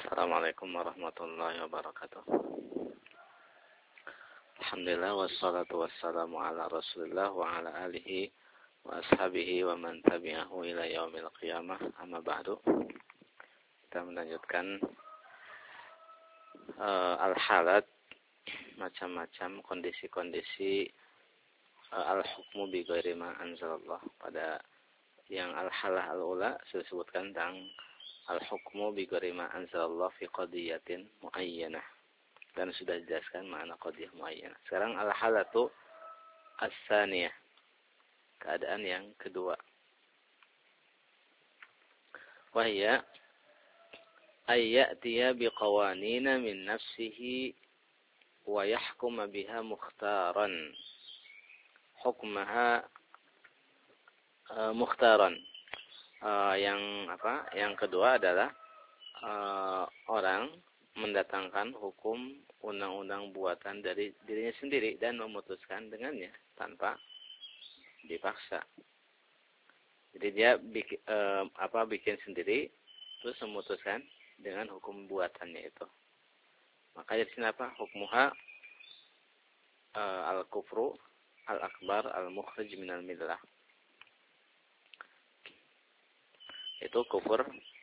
Assalamualaikum warahmatullahi wabarakatuh. Alhamdulillah wassalatu wassalamu ala Rasulillah wa ala alihi wa ashabihi wa man tabi'ahu ila yaumil qiyamah. Amma ba'du. Kita melanjutkan al-halat, macam-macam kondisi-kondisi al-hukmu bi ghairi ma anzalallah. Pada yang al-halah al-ula disebutkan tentang al-hukmu bi ghairi ma anzalallah fi qadiyatin muayyanah. Dan sudah dijelaskan makna qadiyah muayyanah. Sekarang al-halatu as-saniyah, keadaan yang kedua. Wahya ayyatiya biqawanina min nafsihi wa yahkuma biha mukhtaran hukmaha mukhtaran. Yang kedua adalah orang mendatangkan hukum undang-undang buatan dari dirinya sendiri dan memutuskan dengannya tanpa dipaksa. Jadi dia bikin sendiri terus memutuskan dengan hukum buatannya itu. Maka di sini hukmuha al-kufru al-akbar al-mukhrij minal millah. Itu kufur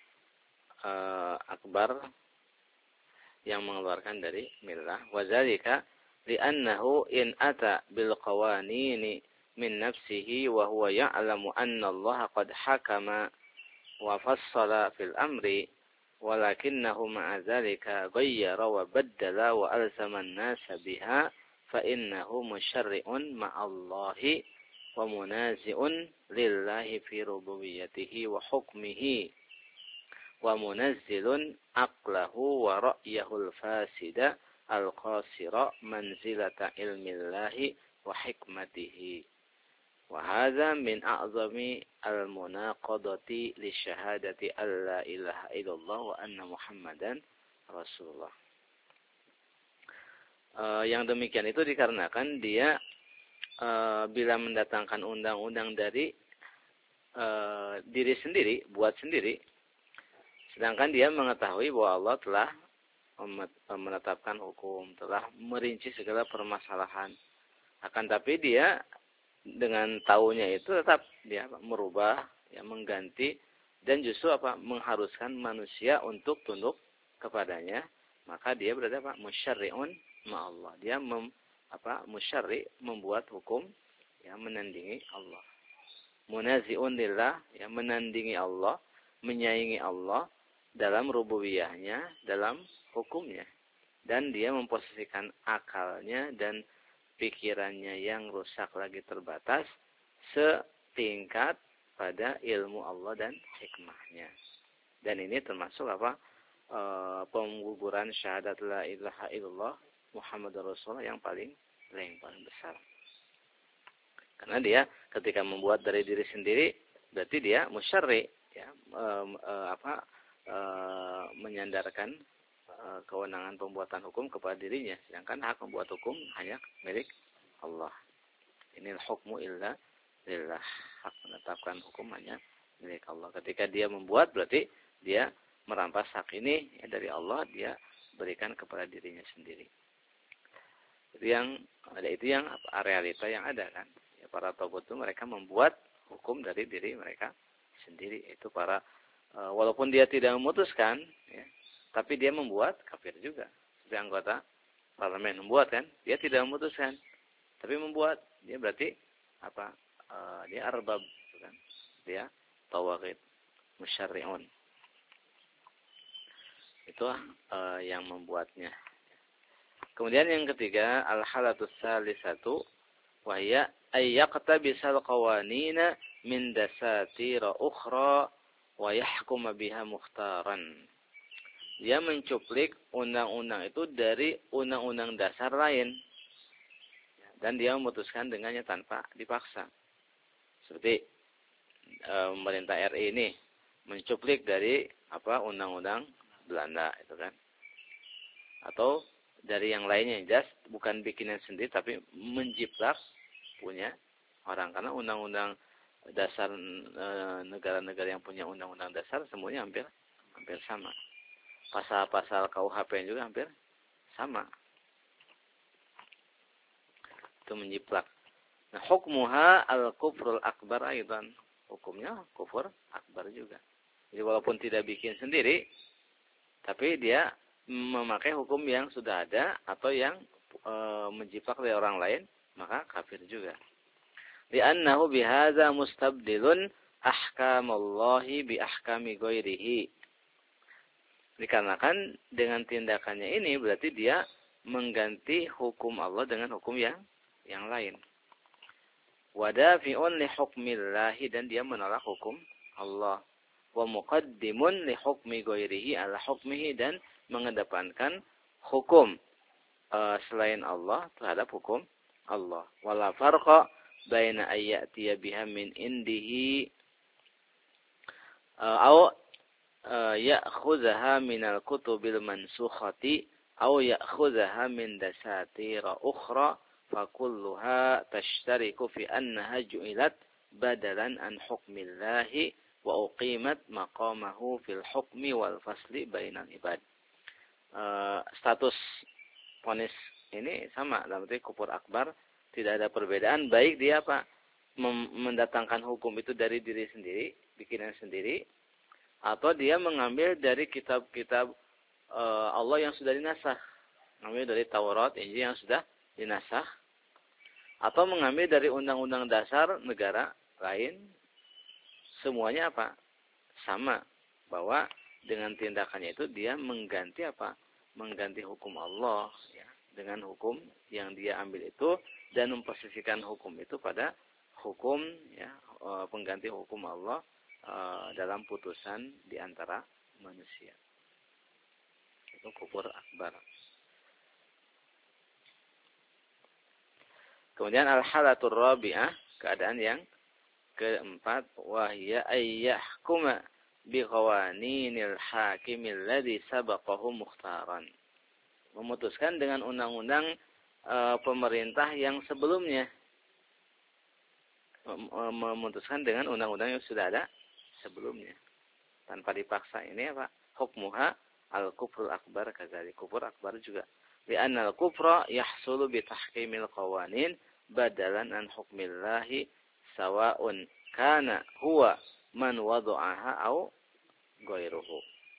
akbar yang mengeluarkan dari millah. Wa dzalika li'annahu in ata bil qawanini min nafsihi wa huwa ya'lamu anna Allah qad hakama wa fassala fil amri walakinnahu ma'a dzalika ghayyara wa baddala wa alzama an-nasa biha fa innahu musyarri'un ma'allahi wa munazi'un lillahi fi rububiyyatihi wa hukmihi wa munazzilun aqlahu wa ra'yahul fasida al-qasira manzilata ilmillahi wa hikmatihi. Wa hadha min a'zami al-munaqadati li syahadati alla ilaha illallah wa anna muhammadan rasulullah. Yang demikian itu dikarenakan dia bila mendatangkan undang-undang dari diri sendiri, buat sendiri, sedangkan dia mengetahui bahwa Allah telah menetapkan hukum, telah merinci segala permasalahan. Akan tapi dia dengan taunya itu tetap dia merubah, mengganti, dan justru mengharuskan manusia untuk tunduk kepadanya. Maka dia berarti musyarri'un ma'allah. Dia musyarri, membuat hukum menandingi Allah. Munazi'un lillah, menandingi Allah, menyaingi Allah dalam rububiyahnya, dalam hukumnya. Dan dia memposisikan akalnya dan pikirannya yang rusak lagi terbatas setingkat pada ilmu Allah dan hikmahnya. Dan ini termasuk pengguguran syahadat la ilaha illallah Muhammadur Rasulullah yang paling besar. Karena dia ketika membuat dari diri sendiri berarti dia musyarri, menyandarkan kewenangan pembuatan hukum kepada dirinya, sedangkan hak membuat hukum hanya milik Allah. Inil hukmu illa lillah. Hak menetapkan hukum hanya milik Allah. Ketika dia membuat berarti dia merampas hak ini dari Allah, dia berikan kepada dirinya sendiri. Itu yang realita yang ada kan. Para togut itu mereka membuat hukum dari diri mereka sendiri. Itu walaupun dia tidak memutuskan, tapi dia membuat, kafir juga. Seperti anggota parlemen membuat kan, dia tidak memutuskan, tapi membuat, dia berarti dia arbab, kan? Dia tawaghit, musyarri'un. Itu yang membuatnya. Kemudian yang ketiga, al-halatus salisatu wa hiya ay yaqtabisal qawanina min dasatira ukhra wa yahkuma biha mukhtaran. Dia mencuplik undang-undang itu dari undang-undang dasar lain dan dia memutuskan dengannya tanpa dipaksa. Seperti pemerintah RI ini mencuplik dari undang-undang Belanda itu kan, atau dari yang lainnya, bukan bikinan sendiri tapi menjiplak punya orang. Karena undang-undang dasar negara-negara yang punya undang-undang dasar semuanya hampir sama. pasal-pasal KUHP juga hampir sama. Itu menjiplak. Nah, hukmuha al-kufrul akbar aidan. Hukumnya kufur akbar juga. Jadi walaupun tidak bikin sendiri, tapi dia memakai hukum yang sudah ada atau yang menjiplak dari orang lain, maka kafir juga. Li'annahu bihadza mustabdilun ahkamallahi bi ahkami ghairihi. Dikarenakan dengan tindakannya ini berarti dia mengganti hukum Allah dengan hukum yang lain. Wadafi'un li hukmillahi, dan dia menolak hukum Allah. Wa muqaddimun li hukmi ghairihi ala hukmihi, dan mengedepankan hukum selain Allah terhadap hukum Allah. Wala farqa baina ayyatiya biha min indihi aw ya'khudhaha min al-kutubil mansukhati aw ya'khudhaha min dasatira ukhra fakulluha tashtariku fi annaha ju'ilat badalan an hukmillahi wa uqimat maqamahu fil hukmi wal fasli bainal ibad. Status vonis ini sama, dalam arti kufur akbar, tidak ada perbedaan baik dia mendatangkan hukum itu dari diri sendiri, bikinan sendiri, atau dia mengambil dari kitab-kitab Allah yang sudah dinasakh, mengambil dari Taurat, Injil yang sudah dinasakh, atau mengambil dari undang-undang dasar negara lain. Semuanya sama, bahwa dengan tindakannya itu dia mengganti mengganti hukum Allah ya, dengan hukum yang dia ambil itu, dan memposisikan hukum itu pada hukum ya, pengganti hukum Allah dalam putusan di antara manusia. Itu kufur akbar. Kemudian al-halatur rabi'ah, keadaan yang keempat, wahya ayyahkuma bi qawaninil hakimil ladzi sabaqahu mukhtaran. Memutuskan dengan undang-undang pemerintah yang sebelumnya. Memutuskan dengan undang-undang yang sudah ada sebelumnya. Tanpa dipaksa. Ini hukmuha al-kufrul akbar kadzalik. Kufur akbar juga. Li'anna al-kufra yahsulu bi tahkimil qawanin badalan an hukmillahi sawa'un kana huwa man wadu'aha au ghairuhu.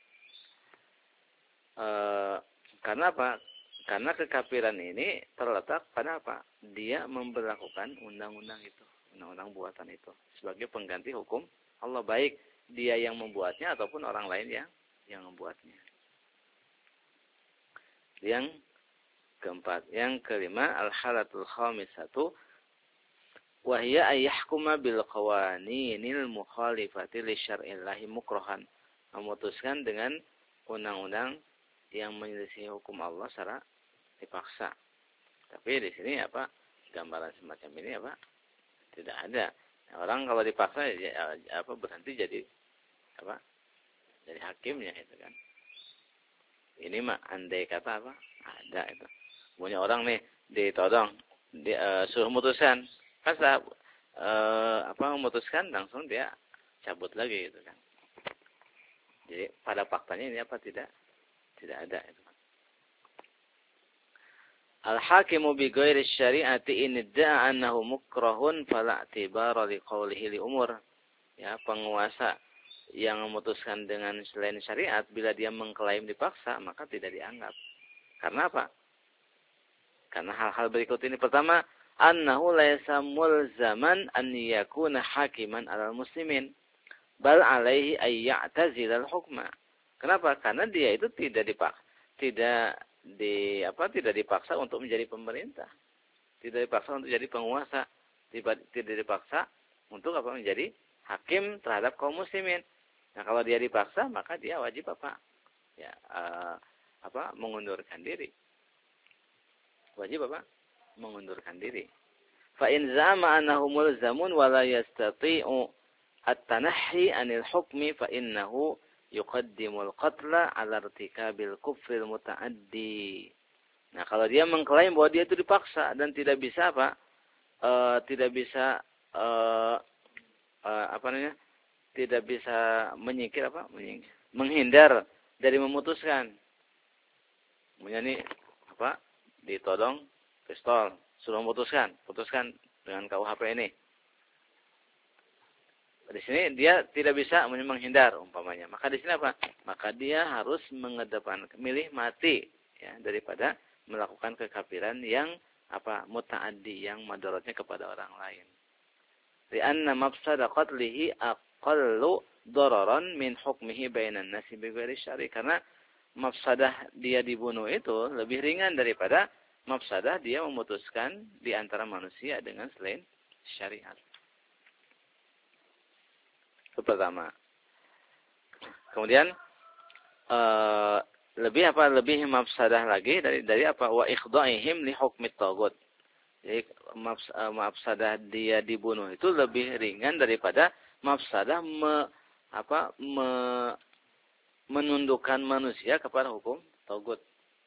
Karena Karena kekafiran ini terletak pada dia memberlakukan undang-undang itu, undang-undang buatan itu sebagai pengganti hukum Allah, baik dia yang membuatnya ataupun orang lain yang membuatnya. Yang keempat, yang kelima, al-halatul khamisatu wa hiya ay yahkuma bil qawaninil mukhalifati li syar'illahi mukrahan. Memutuskan dengan undang-undang yang menyelisih hukum Allah secara dipaksa. Tapi di sini gambaran semacam ini tidak ada. Orang kalau dipaksa berhenti jadi jadi hakimnya itu kan. Ini andai kata ada itu. Punya orang nih ditodong, suruh memutuskan, pas memutuskan langsung dia cabut lagi gitu kan. Jadi pada faktanya ini tidak ada itu. Al-hakimu bi ghairi syari'ati in idda'a annahu mukrahun fala i'tibara li qawlihi li umur. Ya, penguasa yang memutuskan dengan selain syariat, bila dia mengklaim dipaksa, maka tidak dianggap. Karena apa? Karena hal-hal berikut ini. Pertama, annahu laysa mulzaman an yakuna hakiman 'alal muslimin, bal 'alaihi ay ya'tazila al-hukma. Kenapa? Karena dia itu tidak dipaksa untuk menjadi pemerintah. Tidak dipaksa untuk jadi penguasa, tidak dipaksa untuk menjadi hakim terhadap kaum muslimin. Nah, kalau dia dipaksa, maka dia wajib mengundurkan diri. Wajib mengundurkan diri. Fa in zama annahu mulzamun wa la yastati'u at-tanahhi 'anil hukmi fa innahu yuqaddimul qatla 'ala irtikabil kufril muta'addi. Nah, kalau dia mengklaim bahwa dia itu dipaksa dan tidak bisa tidak bisa menghindar dari memutuskan. Nih apa? Ditodong pistol, suruh memutuskan, putuskan dengan KUHP ini. Di sini dia tidak bisa menghindar umpamanya. Maka di sini apa? Maka dia harus mengedepankan milih mati ya daripada melakukan kekafiran yang apa? Muta'addi yang madaratnya kepada orang lain. Li'anna mafsada qatlihi aqallu dararan min hukmihi bainan nasi bighairi syar'i. Karena mafsadah dia dibunuh itu lebih ringan daripada mafsadah dia memutuskan di antara manusia dengan selain syariat. Itu pertama. Kemudian lebih mafsadah lagi dari apa? Wa ikhda'ihim li hukmit taghut. Jadi mafsadah dia dibunuh itu lebih ringan daripada mafsadah menundukkan manusia kepada hukum taghut.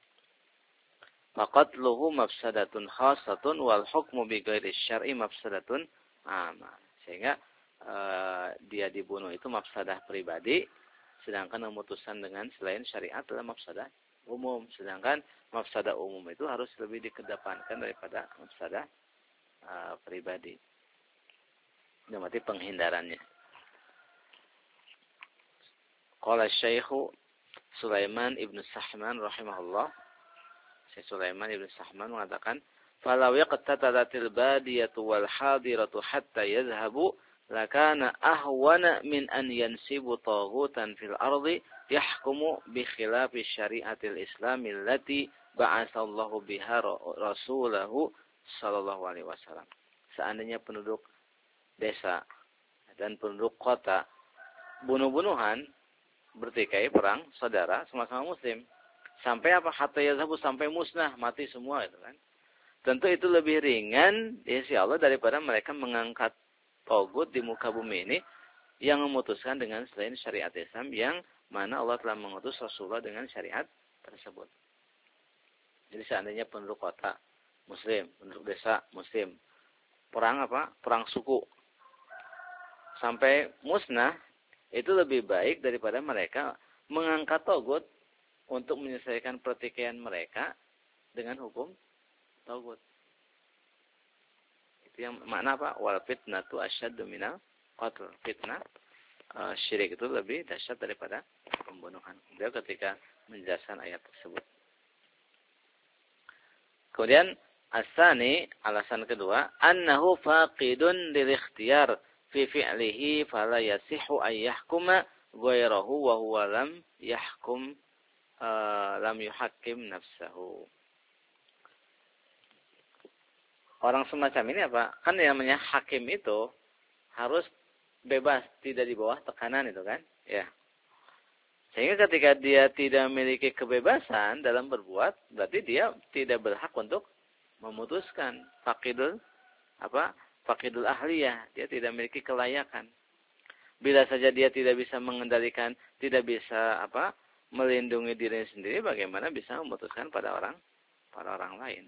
Faqatluhu mafsadatun khassatun wal hukmu bi ghairi syar'i mafsadatun 'amah. Sehingga dia dibunuh itu mafsadah pribadi, sedangkan memutuskan dengan selain syariat adalah mafsadah umum. Sedangkan mafsadah umum itu harus lebih dikedepankan daripada mafsadah pribadi. Itu berarti penghindarannya. Qala Syekh Sulaiman ibn Sahman rahimahullah. Syekh Sulaiman ibn Sahman mengatakan, "Falau yaqtatalatil badiyatu wal hadiratu hatta yadhhabu lakana ahwana min an yansibu taghutan fil ardi yahkumu bi khilafi syariatil Islam allati ba'atsallahu biha rasulahu sallallahu alaihi wasallam." Seandainya penduduk desa dan penduduk kota bunuh-bunuhan, bertikai perang saudara sama-sama muslim, sampai apa? Hatta yazhabu, sampai musnah, mati semua itu kan. Tentu itu lebih ringan di sisi Allah daripada mereka mengangkat tagut di muka bumi ini yang memutuskan dengan selain syariat Islam yang mana Allah telah mengutus Rasulullah dengan syariat tersebut. Jadi seandainya penduduk kota muslim, penduduk desa muslim, perang apa? Perang suku sampai musnah, itu lebih baik daripada mereka mengangkat tagut untuk menyelesaikan pertikaian mereka dengan hukum tagut. Yang makna apa? Wal fitnatu asyaddu minal qatl. Fitnah syirik itu lebih dahsyat daripada pembunuhan. Beliau ketika menjelaskan ayat tersebut. Kemudian asani, alasan kedua, annahu faqidun lil ikhtiyar fi fi'lihi fala yasihu ay yahkuma ghairahu wa huwa lam yuhakkim nafsahu. Orang semacam ini apa? Kan yang namanya hakim itu harus bebas, tidak di bawah tekanan itu kan? Ya. Sehingga ketika dia tidak memiliki kebebasan dalam berbuat, berarti dia tidak berhak untuk memutuskan. Faqidul ahliyah, dia tidak memiliki kelayakan. Bila saja dia tidak bisa mengendalikan, tidak bisa melindungi diri sendiri, bagaimana bisa memutuskan pada orang lain?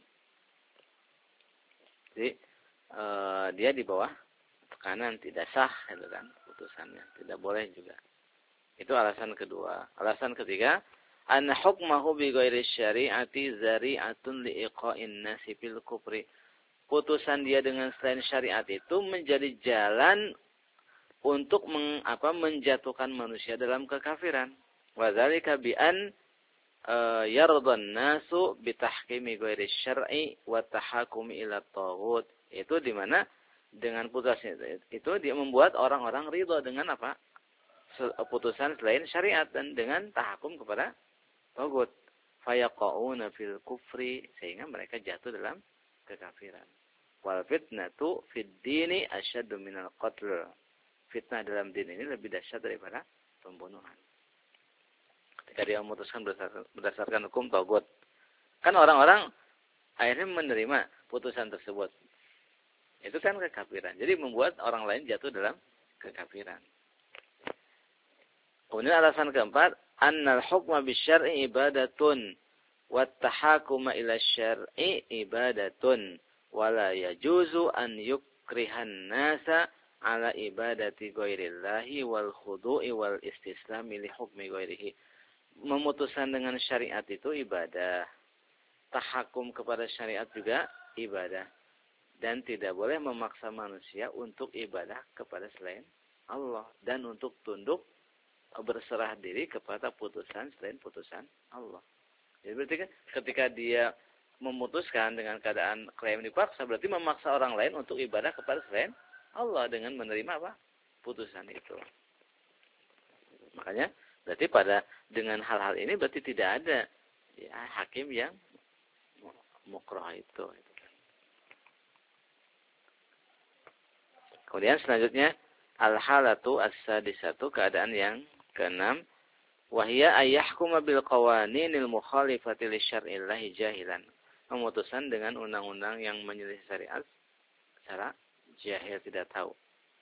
Jadi dia di bawah tekanan, tidak sah itu kan putusannya, tidak boleh juga. Itu alasan kedua. Alasan ketiga, anna hukmahu bi ghairi syari'ati zari'atun liiqa'in nasi fil kufri. Putusan dia dengan selain syariat itu menjadi jalan untuk menjatuhkan manusia dalam kekafiran. Wa dzalika bi an yardhan nasu bitahkimi ghairi syar'i wa tahakumi ila taghut. Itu di mana dengan putusan itu dia membuat orang-orang ridha dengan putusan selain syariat dan dengan tahakum kepada taghut. Fayaqauna fil kufri, sehingga mereka jatuh dalam kekafiran. Wal fitnatu fid dini asyaddu minal qatl. Fitnah dalam din ini lebih dahsyat daripada pembunuhan. Ketika dia memutuskan berdasarkan hukum taghut, kan orang-orang akhirnya menerima putusan tersebut. Itu kan kekafiran. Jadi membuat orang lain jatuh dalam kekafiran. Kemudian alasan keempat, annal hukma bisyar'i ibadatun wat tahakuma ila syar'i ibadatun wala yajuzu an yukrihan nasa ala ibadati ghairillahi wal khudu'i wal istislami li hukmi ghairihi. memutuskan dengan syariat itu ibadah. Tahakum kepada syariat juga ibadah. Dan tidak boleh memaksa manusia untuk ibadah kepada selain Allah. Dan untuk tunduk berserah diri kepada putusan selain putusan Allah. Jadi berarti kan ketika dia memutuskan dengan keadaan klaim dipaksa, berarti memaksa orang lain untuk ibadah kepada selain Allah dengan menerima apa? Putusan itu. Makanya berarti dengan hal-hal ini berarti tidak ada ya, hakim yang mukroh itu. Kemudian selanjutnya al-halatu as-sadisatu, keadaan yang keenam, wahia ayyahkuma bil qawaninil mukhalifati li syar'illahi jahilan. Memutuskan dengan undang-undang yang menyelisih syariat secara jahil, tidak tahu.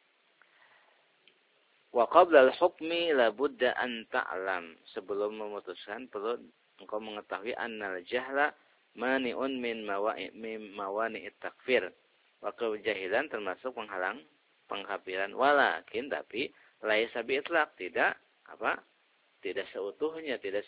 Wa qabla al-hukmi la budda an ta'lam. Sebelum memutuskan perlu engkau mengetahui annal jahla mani'un min mawani'it takfir. Wa kejahilan termasuk penghalang pengkafiran. Walakin tapi laisa bi itlaq, tidak apa? Tidak seutuhnya, tidak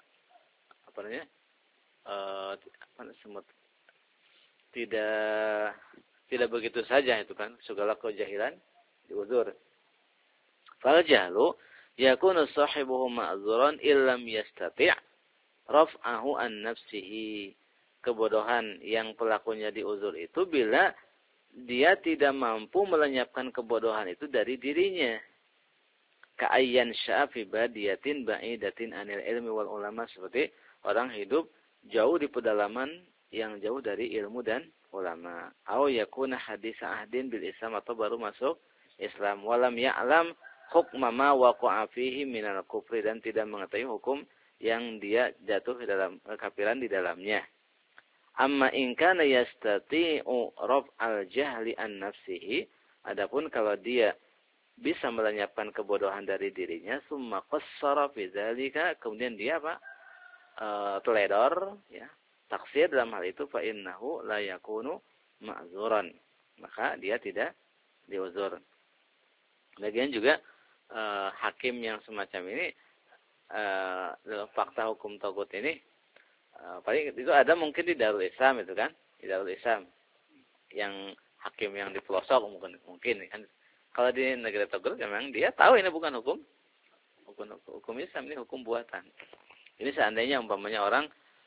tidak begitu saja itu kan, segala kejahilan diuzur. Fal jahlu yakunu sahibuhu ma'dzuran illam yastati' raf'ahu an nafsihi. Kebodohan yang pelakunya diuzur itu bila dia tidak mampu melenyapkan kebodohan itu dari dirinya. Ka'ayyan sya'afi badiyatin ba'idatin anil ilmi wal ulama, seperti orang hidup jauh di pedalaman yang jauh dari ilmu dan ulama. Aw yakuna hadisa ahdin bil Islam, atau baru masuk Islam. Walam ya'lam hukma ma waqa'a fihi minal kufri, dan tidak mengetahui hukum yang dia jatuh di dalam kekafiran di dalamnya. Amma in kana yastati'u raf'al jahli an nafsihi, adapun kalau dia bisa melenyapkan kebodohan dari dirinya, summa qassara fi dzalika, kemudian dia teledor ya, taksir dalam hal itu, fa innahu la yakunu ma'zuran, maka dia tidak diuzur. Lagian juga hakim yang semacam ini dalam fakta hukum tagut ini paling itu ada mungkin di Darul Islam itu kan, di Darul Islam yang hakim yang di pelosok mungkin kan. Kalau di negara Togut memang dia tahu ini bukan hukum Islam, ini hukum buatan. Ini seandainya umpamanya orang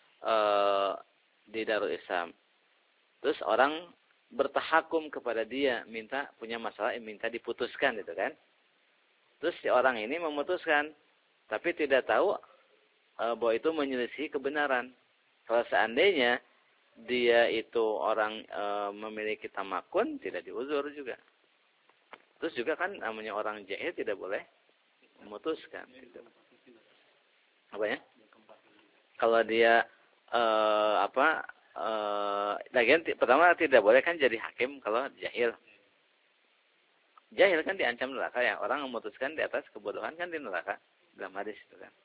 di Darul Islam, terus orang bertahakum kepada dia, punya masalah, minta diputuskan gitu kan. Terus si orang ini memutuskan, tapi tidak tahu bahwa itu menyelisih kebenaran. Kalau seandainya dia itu orang memiliki tamakun, tidak diuzur juga. Terus juga kan namanya orang jahil tidak boleh memutuskan. Gitu. Apa ya? Kalau dia lagian pertama tidak boleh kan jadi hakim kalau jahil. Jahil kan diancam neraka ya. Orang memutuskan di atas kebodohan kan di neraka. Dalam hadis itu kan.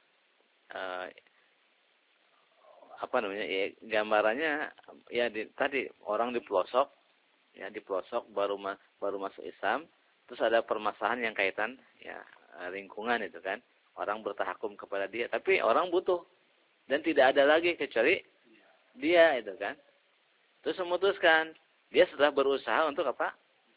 Ya, gambarannya ya tadi orang di pelosok baru masuk Islam, terus ada permasalahan yang kaitan ya lingkungan itu kan, orang bertahakum kepada dia, tapi orang butuh dan tidak ada lagi kecuali dia itu kan, terus memutuskan dia setelah berusaha untuk apa,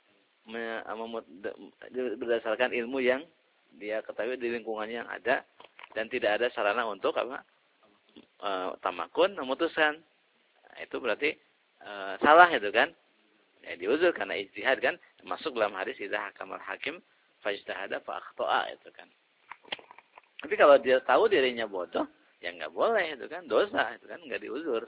berdasarkan ilmu yang dia ketahui di lingkungannya yang ada dan tidak ada sarana untuk apa, tamakun, memutuskan. Nah, itu berarti salah itu kan. Ya, diuzur karena ijtihad kan, masuk dalam hadis idza hakamal hakim fajtahada fa akhta'a itu kan. Tapi kalau dia tahu dirinya bodoh, ya enggak boleh itu kan, dosa itu kan, enggak diuzur.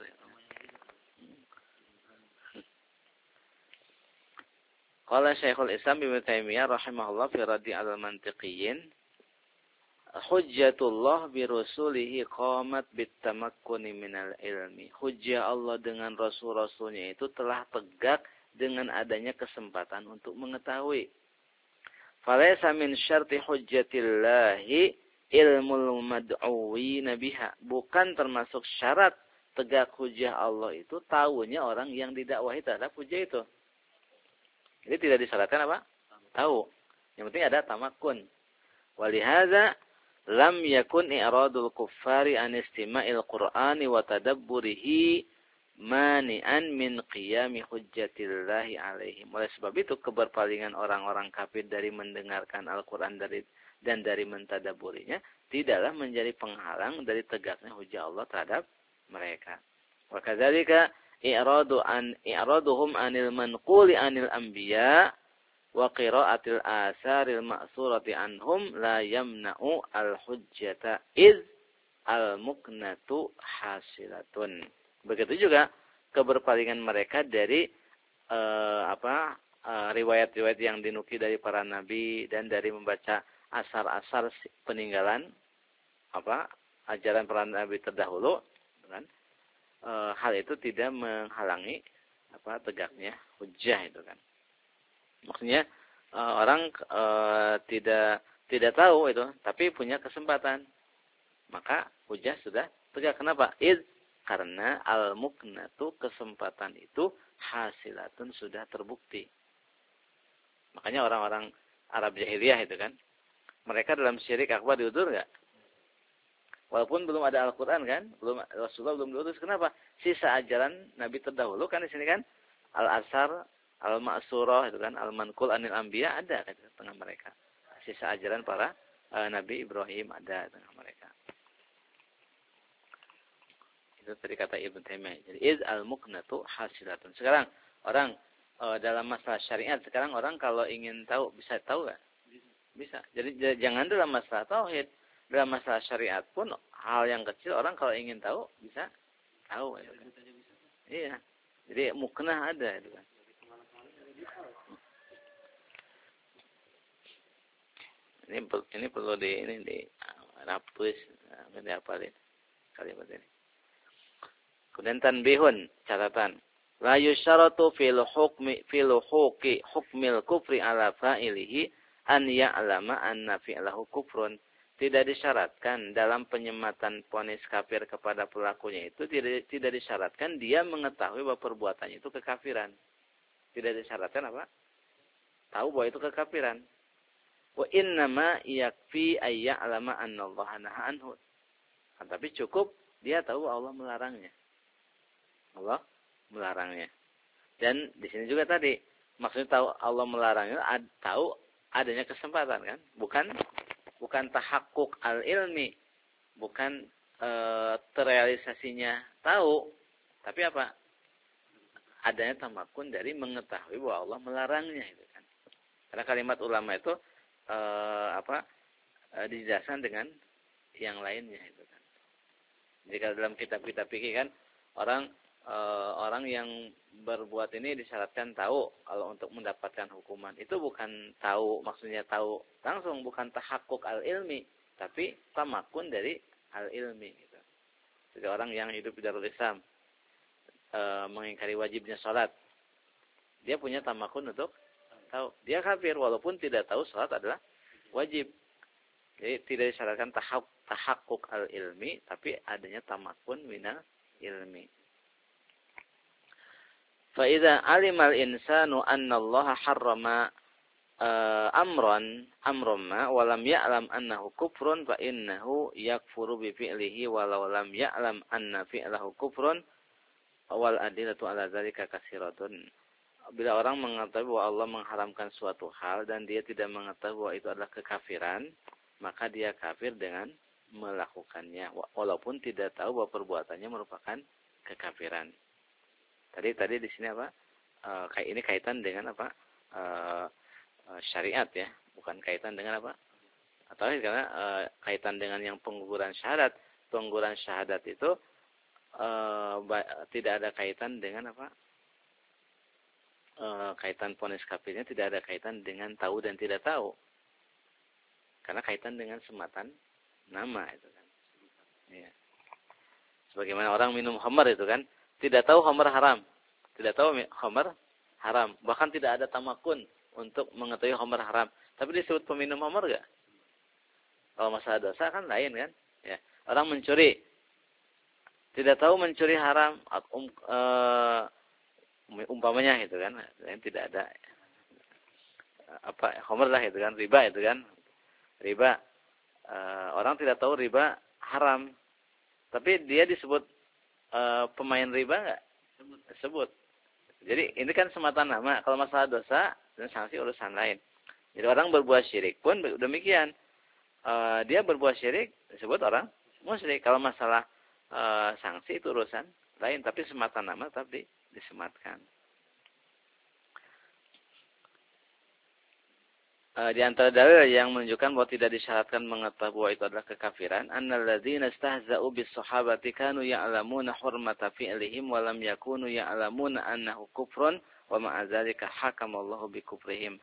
Qala Syekhul Islam Ibnu Taimiyah rahimahullah fi raddi 'alal mantiqiyyin, hujjatullah bi rasulihi qamat bitamakkuni minal ilmi. Hujjah Allah dengan rasul-rasulnya itu telah tegak dengan adanya kesempatan untuk mengetahui. Falaysa min syarti hujjatillahi ilmul mad'uwina biha. Bukan termasuk syarat tegak hujjah Allah itu tahunya orang yang didakwahi terhadap hujjah itu. Jadi tidak disyaratkan apa? Tahu. Yang penting ada tamakun. Walihada lam yakun i'radul kuffari an istima'il qur'ani wa tadabburihi mani'an min qiyami hujjatillahi alaihim. Oleh sebab itu keberpalingan orang-orang kafir dari mendengarkan Al-Qur'an dan dari mentadaburinya tidaklah menjadi penghalang dari tegaknya hujjah Allah terhadap mereka. Wa kadzalika i'raduhum anil manquli anil anbiya wa qira'atil asaril ma'surati anhum la yamna'u al-hujjata iz al-muknatu hasilatun. Begitu juga keberpalingan mereka dari riwayat-riwayat yang dinukil dari para nabi dan dari membaca asar-asar peninggalan ajaran para nabi terdahulu, kan? Hal itu tidak menghalangi tegaknya hujjah itu kan. Maksudnya orang tidak tahu itu, tapi punya kesempatan, maka hujjah sudah tegak. Kenapa? Karena al-muknatu kesempatan itu hasilatun sudah terbukti. Makanya orang-orang Arab jahiliyah itu kan, mereka dalam syirik akbar diutur enggak? Walaupun belum ada Al-Qur'an kan, Rasulullah belum diutus. Kenapa? Sisa ajaran nabi terdahulu kan di sini kan, al-asar, al-ma'surah itu kan, al-manqul anil anbiya ada kan di tengah mereka. Sisa ajaran para Nabi Ibrahim ada di tengah mereka. Itu tadi kata Ibnu Taimiyah. Jadi iz al-muknatu hasilatun. Sekarang orang dalam masalah syariat, sekarang orang kalau ingin tahu bisa tahu enggak? Bisa. Jadi jangan dalam masalah tauhid, dalam masalah syariat pun hal yang kecil orang kalau ingin tahu bisa tahu. Ya, kan? Iya. Jadi muknah ada itu kan. Ini perlu di hapus, dihafalin kalimat ini. Kemudian tanbihun, catatan. La yusyaratu fil hukmil kufri ala fa'ilihi an ya'lama anna fi'lahu kufrun. Tidak disyaratkan dalam penyematan vonis kafir kepada pelakunya itu tidak disyaratkan dia mengetahui bahwa perbuatannya itu kekafiran. Tidak disyaratkan apa? Tahu bahwa itu kekafiran. Wa innama yakfi ay ya'lama anna Allah naha anhu. Tapi cukup dia tahu Allah melarangnya. Allah melarangnya. Dan di sini juga tadi maksudnya tahu Allah melarangnya, tahu adanya kesempatan kan? Bukan tahakkuk al-ilmi, bukan terrealisasinya tahu, tapi apa? Adanya tamakun dari mengetahui bahwa Allah melarangnya itu kan. Karena kalimat ulama itu dijelaskan dengan yang lainnya itu kan. Jika dalam kitab-kitab fikih kan orang yang berbuat ini disyaratkan tahu kalau untuk mendapatkan hukuman. Itu bukan tahu, maksudnya tahu langsung, bukan tahakkuk al-ilmi, tapi tamakun dari al-ilmi gitu. Jadi orang yang hidup di Darul Islam mengingkari wajibnya salat, dia punya tamakun untuk tahu. Dia kafir walaupun tidak tahu salat adalah wajib. Jadi tidak disyaratkan tahakkuk al-ilmi, tapi adanya tamakun minal ilmi. فإذا علم الإنسان أن الله حرم أمرا ما ولم يعلم أنه كفر فإنه يكفر بفعله ولو لم يعلم أن فعله كفر والأدلة على ذلك كثيرة. Bila orang mengetahui bahwa Allah mengharamkan suatu hal dan dia tidak mengetahui bahwa itu adalah kekafiran, maka dia kafir dengan melakukannya walaupun tidak tahu bahwa perbuatannya merupakan kekafiran. Tadi di sini apa? Ini kaitan dengan apa? Syariat ya, bukan kaitan dengan apa? Atau karena kaitan dengan yang pengguguran syahadat. Pengguguran syahadat itu tidak ada kaitan dengan apa? Kaitan vonis kafirnya tidak ada kaitan dengan tahu dan tidak tahu. Karena kaitan dengan sematan nama itu kan. Ya. Sebagaimana orang minum khamar itu kan, tidak tahu khamar haram. Tidak tahu khamar haram. Bahkan tidak ada tamakun untuk mengetahui khamar haram. Tapi disebut peminum khamar enggak? Kalau masalah dosa kan lain kan? Ya. Orang mencuri. Tidak tahu mencuri haram. Umpamanya itu kan. Tidak ada. Khamar lah itu kan. Riba itu kan. Riba. orang tidak tahu riba haram, tapi dia disebut pemain riba enggak? Disebut. Jadi ini kan semata nama. Kalau masalah dosa dan sanksi urusan lain. Jadi orang berbuat syirik pun demikian. Dia berbuat syirik disebut orang musyrik. Kalau masalah sanksi itu urusan lain, tapi semata nama tapi disematkan. Di antara dalil yang menunjukkan bahwa tidak disyaratkan mengetahui bahwa itu adalah kekafiran, annalladzina istahza'u bis-sahabati kanu ya'lamuna hurmata fi'lihim wa lam yakunu ya'lamuna annahu kufrun wa ma'a dzalika hakamallahu bi kufrihim.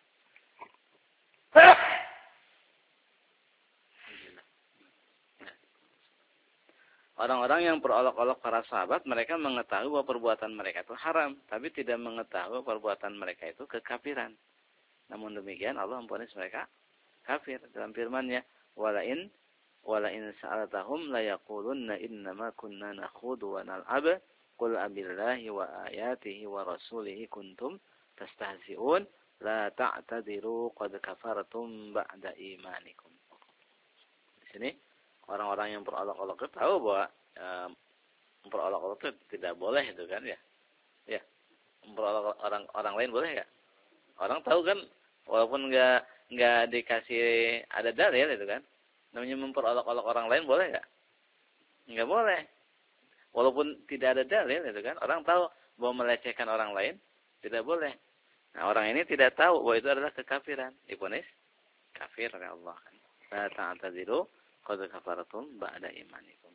Orang-orang yang berolok-olok para sahabat, mereka mengetahui bahwa perbuatan mereka itu haram, tapi tidak mengetahui perbuatan mereka itu kekafiran. Namun demikian Allah memvonis mereka kafir dalam firman-Nya, walain sa'altahum la yaqulunna innama kunna nakhudu wa nal'ab qul abillahi wa ayatihi wa rasulihi kuntum tastahzi'un la ta'tadiru qad kafartum ba'da imanikum. Di sini orang-orang yang berolok-olok tahu bahwa memperolok-olok itu tidak boleh itu kan ya. Ya. Memperolok orang lain boleh enggak? Orang tahu kan walaupun enggak dikasih ada dalil itu kan. Namanya memperolok-olok orang lain boleh enggak? Enggak boleh. Walaupun tidak ada dalil itu kan. Orang tahu bahwa melecehkan orang lain tidak boleh. Nah, orang ini tidak tahu bahwa itu adalah kekafiran. Divonis kafir oleh Allah kan. La ta'tadziru qad kafartum ba'da imanikum.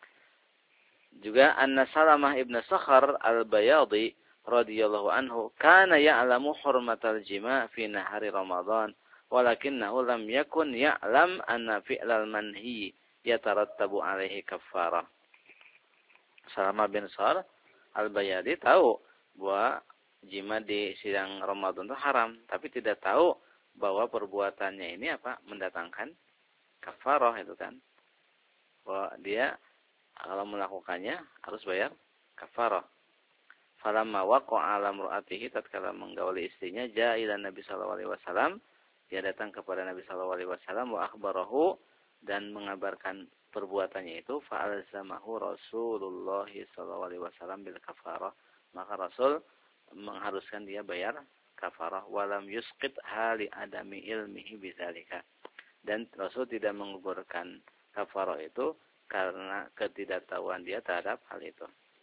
Juga Anna Salamah ibn Sakhar al-Bayadi radhiyallahu anhu kana ya'lamu hurmatal jima' fi nahari Ramadan walakinnahu lam yakun ya'lam anna fi'lal manhi yatarattabu alaihi kaffarah. Salamah bin Sakhar al-Bayadi tahu bahwa jima di sidang Ramadan itu haram, tapi tidak tahu bahwa perbuatannya ini mendatangkan kafarah itu kan. Bahwa dia kalau melakukannya harus bayar kafarah. Falamma waqa'a 'ala imra'atihi, tatkala menggauli istrinya, jaa ila Nabi sallallahu alaihi wasallam, dia datang kepada Nabi sallallahu alaihi wasallam wa akhbarahu, dan mengabarkan perbuatannya itu, fa'alzamahu Rasulullah sallallahu alaihi wasallam bil kafarah, maka Rasul mengharuskan dia bayar kafarah, walam yusqit hali adami ilmihi bidzalika, dan Rasul tidak menggugurkan kafarah itu karena ketidaktahuan dia terhadap hal itu.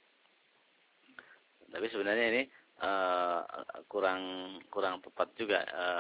Tapi sebenarnya ini kurang tepat juga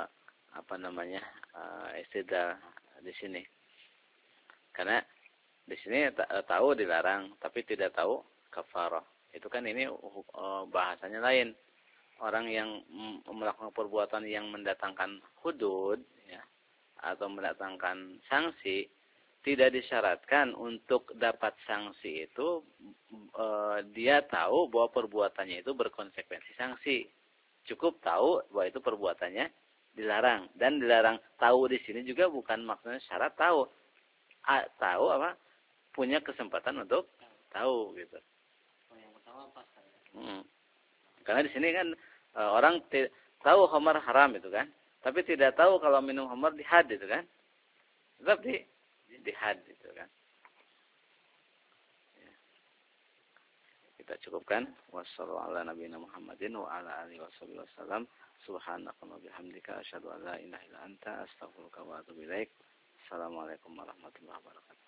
istidlal di sini. Karena di sini tahu dilarang tapi tidak tahu kafarah. Itu kan ini bahasanya lain. Orang yang melakukan perbuatan yang mendatangkan hudud ya, atau mendatangkan sanksi, tidak disyaratkan untuk dapat sanksi itu dia tahu bahwa perbuatannya itu berkonsekuensi sanksi. Cukup tahu bahwa itu perbuatannya dilarang, dan dilarang tahu di sini juga bukan maksudnya syarat tahu. Tahu punya kesempatan untuk tahu gitu. Karena di sini kan orang tahu khamar haram itu kan, tapi tidak tahu kalau minum khamar dihad itu kan. Tetap dihad itu kan. Ya. Kita cukupkan. Wassallallahu ala nabiyina Muhammadin wa ala alihi wasallam. Subhanakallahumma bihamdika asyhadu an la ilaha illa anta astaghfiruka wa atubu ilaik. Assalamualaikum warahmatullahi wabarakatuh.